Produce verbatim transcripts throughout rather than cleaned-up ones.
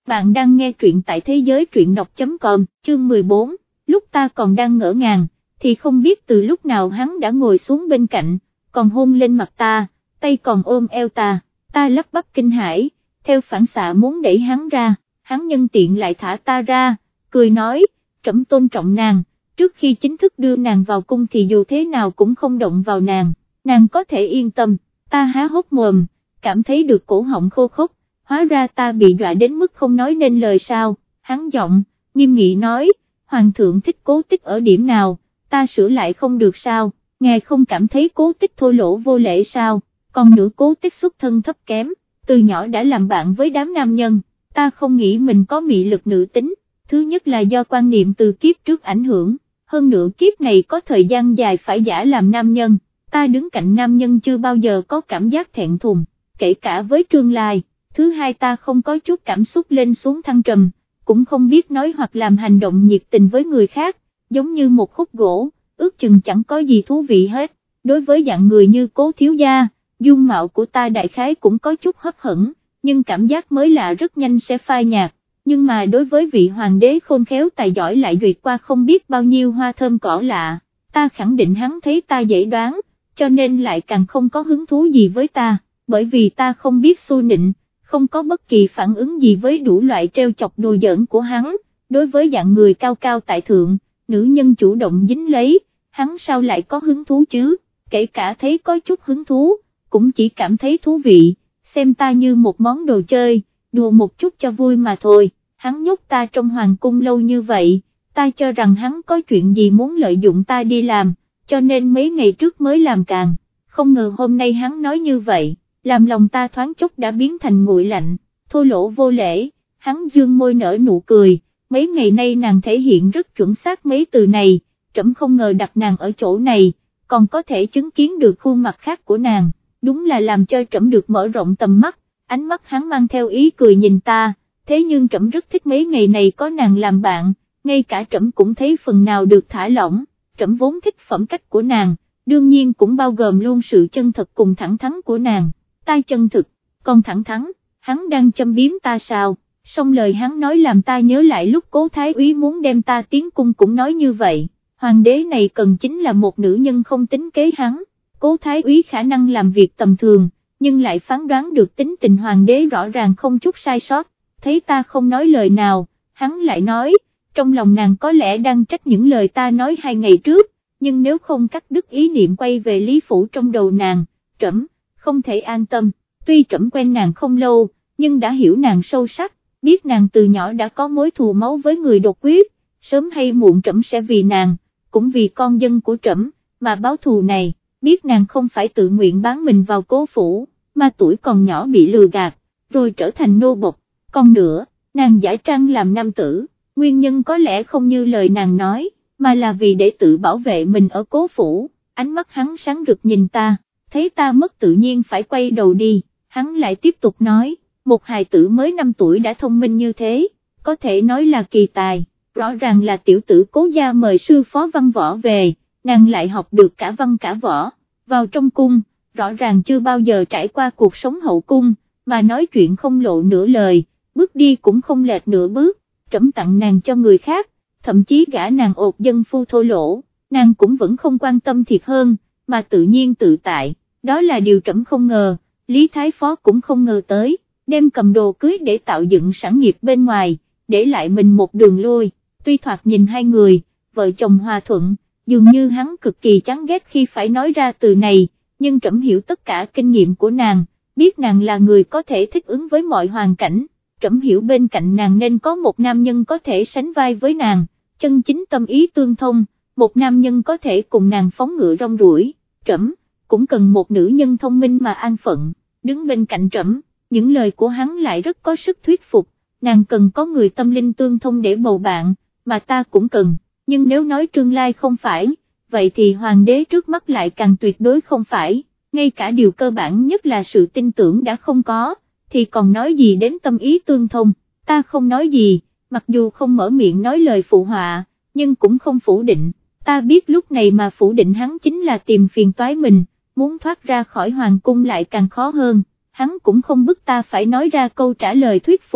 bạn đang nghe truyện tại thế giới truyện đọc chấm com, chương mười bốn, lúc ta còn đang ngỡ ngàng, thì không biết từ lúc nào hắn đã ngồi xuống bên cạnh, còn hôn lên mặt ta, tay còn ôm eo ta, ta lắp bắp kinh hãi, theo phản xạ muốn đẩy hắn ra, hắn nhân tiện lại thả ta ra, cười nói, trẫm tôn trọng nàng, trước khi chính thức đưa nàng vào cung thì dù thế nào cũng không động vào nàng, nàng có thể yên tâm, ta há hốc mồm, cảm thấy được cổ họng khô khốc, hóa ra ta bị dọa đến mức không nói nên lời sao, hắn giọng, nghiêm nghị nói, hoàng thượng thích Cố Tích ở điểm nào, ta sửa lại không được sao, ngài không cảm thấy Cố Tích thô lỗ vô lễ sao, còn nữa Cố Tích xuất thân thấp kém, từ nhỏ đã làm bạn với đám nam nhân, ta không nghĩ mình có mị lực nữ tính, thứ nhất là do quan niệm từ kiếp trước ảnh hưởng, hơn nữa kiếp này có thời gian dài phải giả làm nam nhân, ta đứng cạnh nam nhân chưa bao giờ có cảm giác thẹn thùng, kể cả với Trương Lai. Thứ hai ta không có chút cảm xúc lên xuống thăng trầm, cũng không biết nói hoặc làm hành động nhiệt tình với người khác, giống như một khúc gỗ, ước chừng chẳng có gì thú vị hết. Đối với dạng người như Cố thiếu gia, dung mạo của ta đại khái cũng có chút hấp dẫn, nhưng cảm giác mới lạ rất nhanh sẽ phai nhạt. Nhưng mà đối với vị hoàng đế khôn khéo tài giỏi lại duyệt qua không biết bao nhiêu hoa thơm cỏ lạ, ta khẳng định hắn thấy ta dễ đoán, cho nên lại càng không có hứng thú gì với ta, bởi vì ta không biết xu nịnh, không có bất kỳ phản ứng gì với đủ loại trêu chọc đùa giỡn của hắn. Đối với dạng người cao cao tại thượng, nữ nhân chủ động dính lấy, hắn sao lại có hứng thú chứ, kể cả thấy có chút hứng thú, cũng chỉ cảm thấy thú vị, xem ta như một món đồ chơi, đùa một chút cho vui mà thôi. Hắn nhốt ta trong hoàng cung lâu như vậy, ta cho rằng hắn có chuyện gì muốn lợi dụng ta đi làm, cho nên mấy ngày trước mới làm càng, không ngờ hôm nay hắn nói như vậy, làm lòng ta thoáng chốc đã biến thành nguội lạnh, thô lỗ vô lễ. Hắn dương môi nở nụ cười, mấy ngày nay nàng thể hiện rất chuẩn xác mấy từ này, trẫm không ngờ đặt nàng ở chỗ này, còn có thể chứng kiến được khuôn mặt khác của nàng, đúng là làm cho trẫm được mở rộng tầm mắt. Ánh mắt hắn mang theo ý cười nhìn ta, thế nhưng trẫm rất thích mấy ngày này có nàng làm bạn, ngay cả trẫm cũng thấy phần nào được thả lỏng, trẫm vốn thích phẩm cách của nàng, đương nhiên cũng bao gồm luôn sự chân thật cùng thẳng thắn của nàng. Ta chân thực, còn thẳng thắn, hắn đang châm biếm ta sao, song lời hắn nói làm ta nhớ lại lúc Cố Thái úy muốn đem ta tiến cung cũng nói như vậy, hoàng đế này cần chính là một nữ nhân không tính kế hắn. Cố Thái úy khả năng làm việc tầm thường, nhưng lại phán đoán được tính tình hoàng đế rõ ràng không chút sai sót, thấy ta không nói lời nào, hắn lại nói, trong lòng nàng có lẽ đang trách những lời ta nói hai ngày trước, nhưng nếu không cắt đứt ý niệm quay về Lý Phủ trong đầu nàng, trẫm không thể an tâm. Tuy trẫm quen nàng không lâu, nhưng đã hiểu nàng sâu sắc, biết nàng từ nhỏ đã có mối thù máu với người đột quyết, sớm hay muộn trẫm sẽ vì nàng, cũng vì con dân của trẫm, mà báo thù này, biết nàng không phải tự nguyện bán mình vào Cố phủ, mà tuổi còn nhỏ bị lừa gạt, rồi trở thành nô bộc, còn nữa, nàng giả trang làm nam tử, nguyên nhân có lẽ không như lời nàng nói, mà là vì để tự bảo vệ mình ở Cố phủ. Ánh mắt hắn sáng rực nhìn ta, thấy ta mất tự nhiên phải quay đầu đi, hắn lại tiếp tục nói, một hài tử mới năm tuổi đã thông minh như thế, có thể nói là kỳ tài, rõ ràng là tiểu tử Cố gia mời sư phó văn võ về, nàng lại học được cả văn cả võ, vào trong cung, rõ ràng chưa bao giờ trải qua cuộc sống hậu cung, mà nói chuyện không lộ nửa lời, bước đi cũng không lệch nửa bước, trẫm tặng nàng cho người khác, thậm chí gả nàng ột dân phu thô lỗ, nàng cũng vẫn không quan tâm thiệt hơn, mà tự nhiên tự tại. Đó là điều trẫm không ngờ, Lý Thái Phó cũng không ngờ tới, đem cầm đồ cưới để tạo dựng sản nghiệp bên ngoài, để lại mình một đường lui. Tuy thoạt nhìn hai người, vợ chồng hòa thuận, dường như hắn cực kỳ chán ghét khi phải nói ra từ này, nhưng trẫm hiểu tất cả kinh nghiệm của nàng, biết nàng là người có thể thích ứng với mọi hoàn cảnh, trẫm hiểu bên cạnh nàng nên có một nam nhân có thể sánh vai với nàng, chân chính tâm ý tương thông, một nam nhân có thể cùng nàng phóng ngựa rong ruổi. Trẫm cũng cần một nữ nhân thông minh mà an phận, đứng bên cạnh trẫm. Những lời của hắn lại rất có sức thuyết phục, nàng cần có người tâm linh tương thông để bầu bạn, mà ta cũng cần, nhưng nếu nói Trương Lai không phải, vậy thì hoàng đế trước mắt lại càng tuyệt đối không phải, ngay cả điều cơ bản nhất là sự tin tưởng đã không có, thì còn nói gì đến tâm ý tương thông. Ta không nói gì, mặc dù không mở miệng nói lời phụ họa, nhưng cũng không phủ định, ta biết lúc này mà phủ định hắn chính là tìm phiền toái mình, muốn thoát ra khỏi hoàng cung lại càng khó hơn. Hắn cũng không bức ta phải nói ra câu trả lời thuyết phục,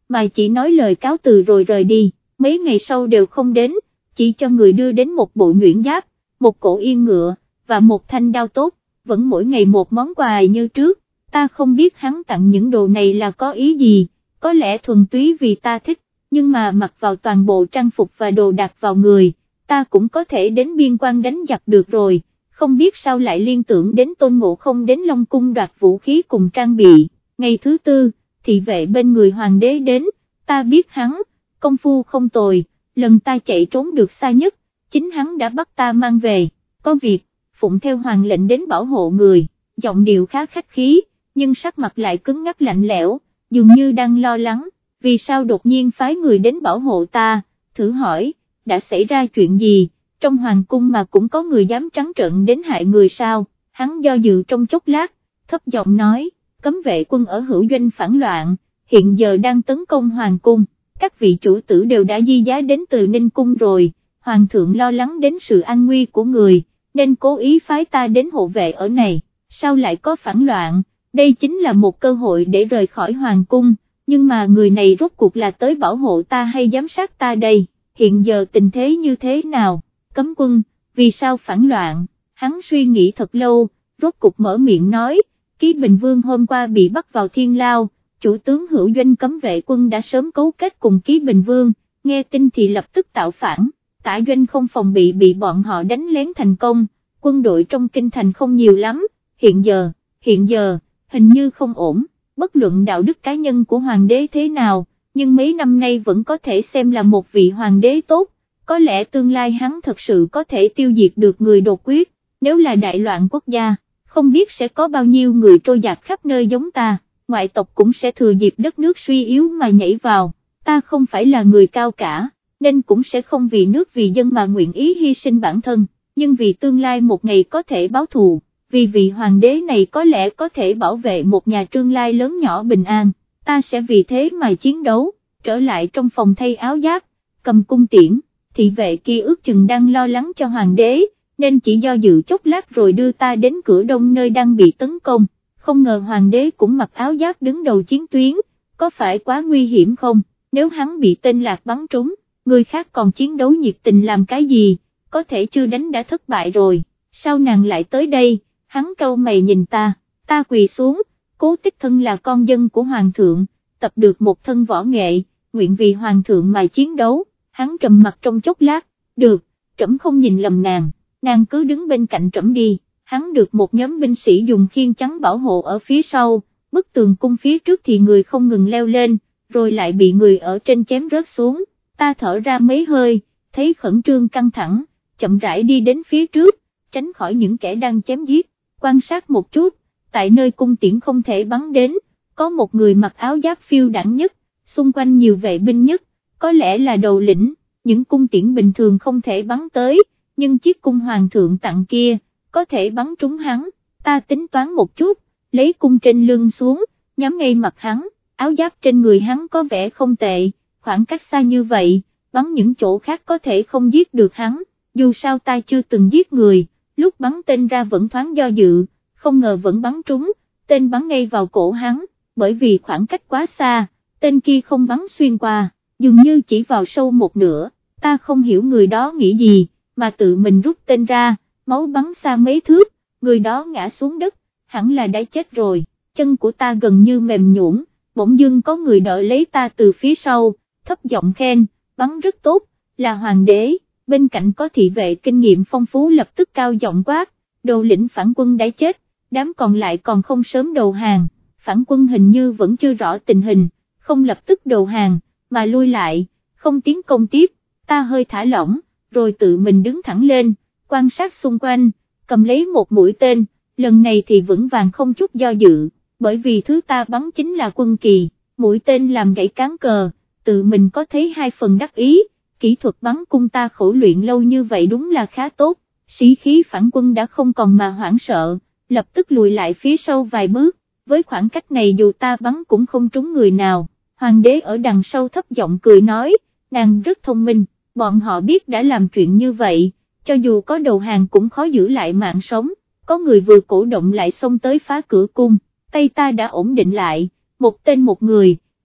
mà chỉ nói lời cáo từ rồi rời đi, mấy ngày sau đều không đến, chỉ cho người đưa đến một bộ nhuyễn giáp, một cổ yên ngựa, và một thanh đao tốt, vẫn mỗi ngày một món quà như trước. Ta không biết hắn tặng những đồ này là có ý gì, có lẽ thuần túy vì ta thích, nhưng mà mặc vào toàn bộ trang phục và đồ đạc vào người, ta cũng có thể đến biên quan đánh giặc được rồi, không biết sao lại liên tưởng đến Tôn Ngộ Không đến Long Cung đoạt vũ khí cùng trang bị. Ngày thứ tư, thị vệ bên người hoàng đế đến, ta biết hắn, công phu không tồi, lần ta chạy trốn được xa nhất, chính hắn đã bắt ta mang về, có việc, phụng theo hoàng lệnh đến bảo hộ người, giọng điệu khá khách khí, nhưng sắc mặt lại cứng ngắc lạnh lẽo, dường như đang lo lắng, vì sao đột nhiên phái người đến bảo hộ ta, thử hỏi, đã xảy ra chuyện gì, trong hoàng cung mà cũng có người dám trắng trợn đến hại người sao, hắn do dự trong chốc lát, thấp giọng nói, cấm vệ quân ở hữu doanh phản loạn, hiện giờ đang tấn công hoàng cung, các vị chủ tử đều đã di giá đến từ Ninh Cung rồi, hoàng thượng lo lắng đến sự an nguy của người, nên cố ý phái ta đến hộ vệ ở này, sao lại có phản loạn, đây chính là một cơ hội để rời khỏi hoàng cung, nhưng mà người này rốt cuộc là tới bảo hộ ta hay giám sát ta đây, hiện giờ tình thế như thế nào, cấm quân, vì sao phản loạn, hắn suy nghĩ thật lâu, rốt cuộc mở miệng nói, Ký Bình Vương hôm qua bị bắt vào thiên lao, chủ tướng hữu doanh cấm vệ quân đã sớm cấu kết cùng Ký Bình Vương, nghe tin thì lập tức tạo phản, Tả Doanh không phòng bị bị bọn họ đánh lén thành công, quân đội trong kinh thành không nhiều lắm, hiện giờ, hiện giờ, hình như không ổn, bất luận đạo đức cá nhân của hoàng đế thế nào, nhưng mấy năm nay vẫn có thể xem là một vị hoàng đế tốt, có lẽ tương lai hắn thật sự có thể tiêu diệt được người đột quyết, nếu là đại loạn quốc gia, không biết sẽ có bao nhiêu người trôi dạt khắp nơi giống ta, ngoại tộc cũng sẽ thừa dịp đất nước suy yếu mà nhảy vào, ta không phải là người cao cả, nên cũng sẽ không vì nước vì dân mà nguyện ý hy sinh bản thân, nhưng vì tương lai một ngày có thể báo thù, vì vị hoàng đế này có lẽ có thể bảo vệ một nhà tương lai lớn nhỏ bình an, ta sẽ vì thế mà chiến đấu, trở lại trong phòng thay áo giáp, cầm cung tiễn, thị vệ kia ước chừng đang lo lắng cho hoàng đế, nên chỉ do dự chốc lát rồi đưa ta đến cửa đông nơi đang bị tấn công, không ngờ hoàng đế cũng mặc áo giáp đứng đầu chiến tuyến, có phải quá nguy hiểm không, nếu hắn bị tên Lạc bắn trúng, người khác còn chiến đấu nhiệt tình làm cái gì, có thể chưa đánh đã thất bại rồi, sao nàng lại tới đây, hắn cau mày nhìn ta, ta quỳ xuống, Cố Tích Thân là con dân của hoàng thượng, tập được một thân võ nghệ, nguyện vì hoàng thượng mà chiến đấu, hắn trầm mặt trong chốc lát, được, trẫm không nhìn lầm nàng, nàng cứ đứng bên cạnh trẫm đi, hắn được một nhóm binh sĩ dùng khiên trắng bảo hộ ở phía sau, bức tường cung phía trước thì người không ngừng leo lên, rồi lại bị người ở trên chém rớt xuống, ta thở ra mấy hơi, thấy khẩn trương căng thẳng, chậm rãi đi đến phía trước, tránh khỏi những kẻ đang chém giết, quan sát một chút, tại nơi cung tiễn không thể bắn đến, có một người mặc áo giáp phiêu đẳng nhất, xung quanh nhiều vệ binh nhất, có lẽ là đầu lĩnh, những cung tiễn bình thường không thể bắn tới, nhưng chiếc cung hoàng thượng tặng kia, có thể bắn trúng hắn, ta tính toán một chút, lấy cung trên lưng xuống, nhắm ngay mặt hắn, áo giáp trên người hắn có vẻ không tệ, khoảng cách xa như vậy, bắn những chỗ khác có thể không giết được hắn, dù sao ta chưa từng giết người, lúc bắn tên ra vẫn thoáng do dự, không ngờ vẫn bắn trúng, tên bắn ngay vào cổ hắn, bởi vì khoảng cách quá xa, tên kia không bắn xuyên qua, dường như chỉ vào sâu một nửa, ta không hiểu người đó nghĩ gì, mà tự mình rút tên ra, máu bắn xa mấy thước, người đó ngã xuống đất, hẳn là đã chết rồi, chân của ta gần như mềm nhũn, bỗng dưng có người đỡ lấy ta từ phía sau, thấp giọng khen, bắn rất tốt, là hoàng đế, bên cạnh có thị vệ kinh nghiệm phong phú lập tức cao giọng quát, đầu lĩnh phản quân đã chết, đám còn lại còn không sớm đầu hàng, phản quân hình như vẫn chưa rõ tình hình, không lập tức đầu hàng, mà lui lại, không tiến công tiếp, ta hơi thả lỏng, rồi tự mình đứng thẳng lên, quan sát xung quanh, cầm lấy một mũi tên, lần này thì vững vàng không chút do dự, bởi vì thứ ta bắn chính là quân kỳ, mũi tên làm gãy cán cờ, tự mình có thấy hai phần đắc ý, kỹ thuật bắn cung ta khổ luyện lâu như vậy đúng là khá tốt, sĩ khí phản quân đã không còn mà hoảng sợ, lập tức lùi lại phía sau vài bước, với khoảng cách này dù ta bắn cũng không trúng người nào, hoàng đế ở đằng sau thấp giọng cười nói, nàng rất thông minh, bọn họ biết đã làm chuyện như vậy, cho dù có đầu hàng cũng khó giữ lại mạng sống, có người vừa cổ động lại xông tới phá cửa cung, tay ta đã ổn định lại, một tên một người,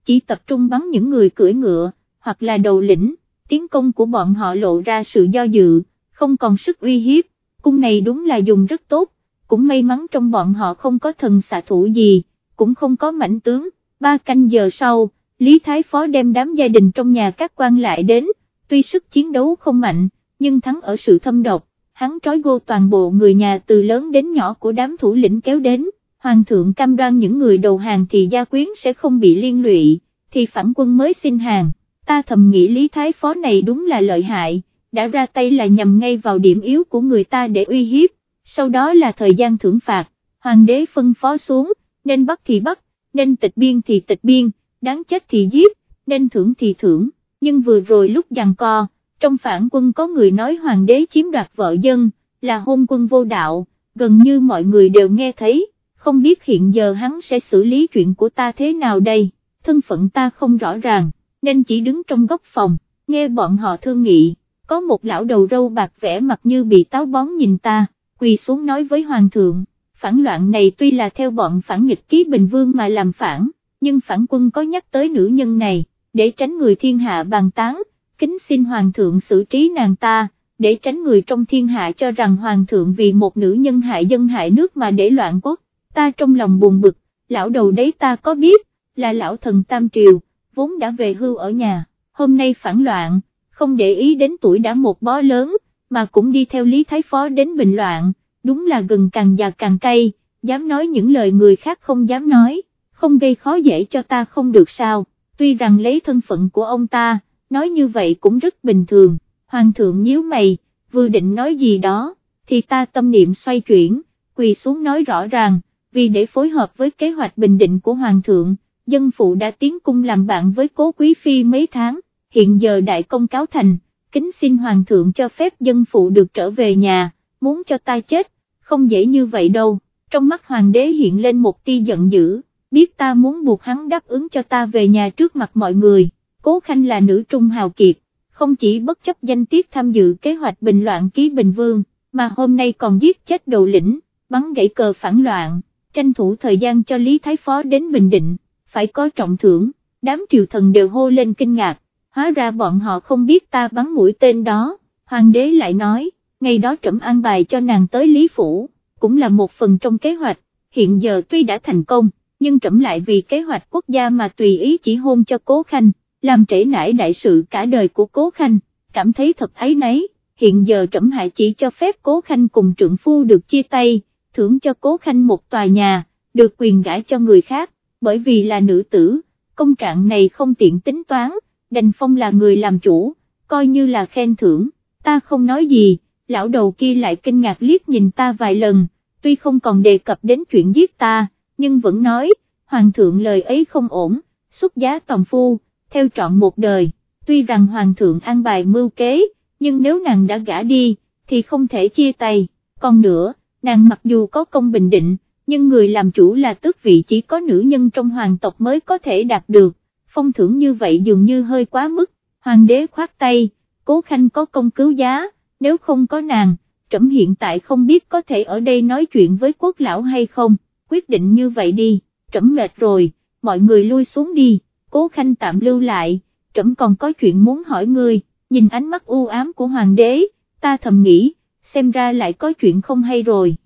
chỉ tập trung bắn những người cưỡi ngựa, hoặc là đầu lĩnh, tiến công của bọn họ lộ ra sự do dự, không còn sức uy hiếp, cung này đúng là dùng rất tốt, cũng may mắn trong bọn họ không có thần xạ thủ gì, cũng không có mãnh tướng. Ba canh giờ sau, Lý Thái Phó đem đám gia đình trong nhà các quan lại đến, tuy sức chiến đấu không mạnh, nhưng thắng ở sự thâm độc, hắn trói gô toàn bộ người nhà từ lớn đến nhỏ của đám thủ lĩnh kéo đến, hoàng thượng cam đoan những người đầu hàng thì gia quyến sẽ không bị liên lụy, thì phản quân mới xin hàng. Ta thầm nghĩ Lý Thái Phó này đúng là lợi hại, đã ra tay là nhằm ngay vào điểm yếu của người ta để uy hiếp, sau đó là thời gian thưởng phạt, hoàng đế phân phó xuống, nên bắt thì bắt, nên tịch biên thì tịch biên, đáng chết thì giết, nên thưởng thì thưởng, nhưng vừa rồi lúc giằng co, trong phản quân có người nói hoàng đế chiếm đoạt vợ dân, là hôn quân vô đạo, gần như mọi người đều nghe thấy, không biết hiện giờ hắn sẽ xử lý chuyện của ta thế nào đây, thân phận ta không rõ ràng, nên chỉ đứng trong góc phòng, nghe bọn họ thương nghị, có một lão đầu râu bạc vẻ mặt như bị táo bón nhìn ta, quỳ xuống nói với hoàng thượng, phản loạn này tuy là theo bọn phản nghịch ký Bình Vương mà làm phản, nhưng phản quân có nhắc tới nữ nhân này, để tránh người thiên hạ bàn tán, kính xin hoàng thượng xử trí nàng ta, để tránh người trong thiên hạ cho rằng hoàng thượng vì một nữ nhân hại dân hại nước mà để loạn quốc. Ta trong lòng buồn bực, lão đầu đấy ta có biết, là lão thần Tam Triều, vốn đã về hưu ở nhà, hôm nay phản loạn, không để ý đến tuổi đã một bó lớn, mà cũng đi theo Lý Thái Phó đến bình loạn, đúng là gừng càng già càng cay, dám nói những lời người khác không dám nói, không gây khó dễ cho ta không được sao, tuy rằng lấy thân phận của ông ta, nói như vậy cũng rất bình thường, hoàng thượng nhíu mày, vừa định nói gì đó, thì ta tâm niệm xoay chuyển, quỳ xuống nói rõ ràng, vì để phối hợp với kế hoạch bình định của hoàng thượng, dân phụ đã tiến cung làm bạn với cố quý phi mấy tháng, hiện giờ đại công cáo thành, kính xin hoàng thượng cho phép dân phụ được trở về nhà, muốn cho ta chết, không dễ như vậy đâu, trong mắt hoàng đế hiện lên một tia giận dữ, biết ta muốn buộc hắn đáp ứng cho ta về nhà trước mặt mọi người, Cố Khanh là nữ trung hào kiệt, không chỉ bất chấp danh tiết tham dự kế hoạch bình loạn ký Bình Vương, mà hôm nay còn giết chết đầu lĩnh, bắn gãy cờ phản loạn, tranh thủ thời gian cho Lý Thái Phó đến Bình Định, phải có trọng thưởng, đám triều thần đều hô lên kinh ngạc, hóa ra bọn họ không biết ta bắn mũi tên đó, hoàng đế lại nói, ngày đó trẫm an bài cho nàng tới Lý Phủ, cũng là một phần trong kế hoạch, hiện giờ tuy đã thành công, nhưng trẫm lại vì kế hoạch quốc gia mà tùy ý chỉ hôn cho Cố Khanh, làm trễ nải đại sự cả đời của Cố Khanh, cảm thấy thật áy náy, hiện giờ trẫm hạ chỉ cho phép Cố Khanh cùng trượng phu được chia tay, thưởng cho Cố Khanh một tòa nhà, được quyền gả cho người khác, bởi vì là nữ tử, công trạng này không tiện tính toán, đành phong là người làm chủ, coi như là khen thưởng, ta không nói gì, lão đầu kia lại kinh ngạc liếc nhìn ta vài lần, tuy không còn đề cập đến chuyện giết ta, nhưng vẫn nói, hoàng thượng lời ấy không ổn, xuất giá tòng phu, theo trọn một đời, tuy rằng hoàng thượng an bài mưu kế, nhưng nếu nàng đã gả đi, thì không thể chia tay, còn nữa, nàng mặc dù có công bình định, nhưng người làm chủ là tước vị chỉ có nữ nhân trong hoàng tộc mới có thể đạt được, phong thưởng như vậy dường như hơi quá mức, hoàng đế khoát tay, Cố Khanh có công cứu giá, nếu không có nàng, trẫm hiện tại không biết có thể ở đây nói chuyện với quốc lão hay không, quyết định như vậy đi, trẫm mệt rồi, mọi người lui xuống đi, Cố Khanh tạm lưu lại, trẫm còn có chuyện muốn hỏi ngươi, nhìn ánh mắt u ám của hoàng đế, ta thầm nghĩ, xem ra lại có chuyện không hay rồi.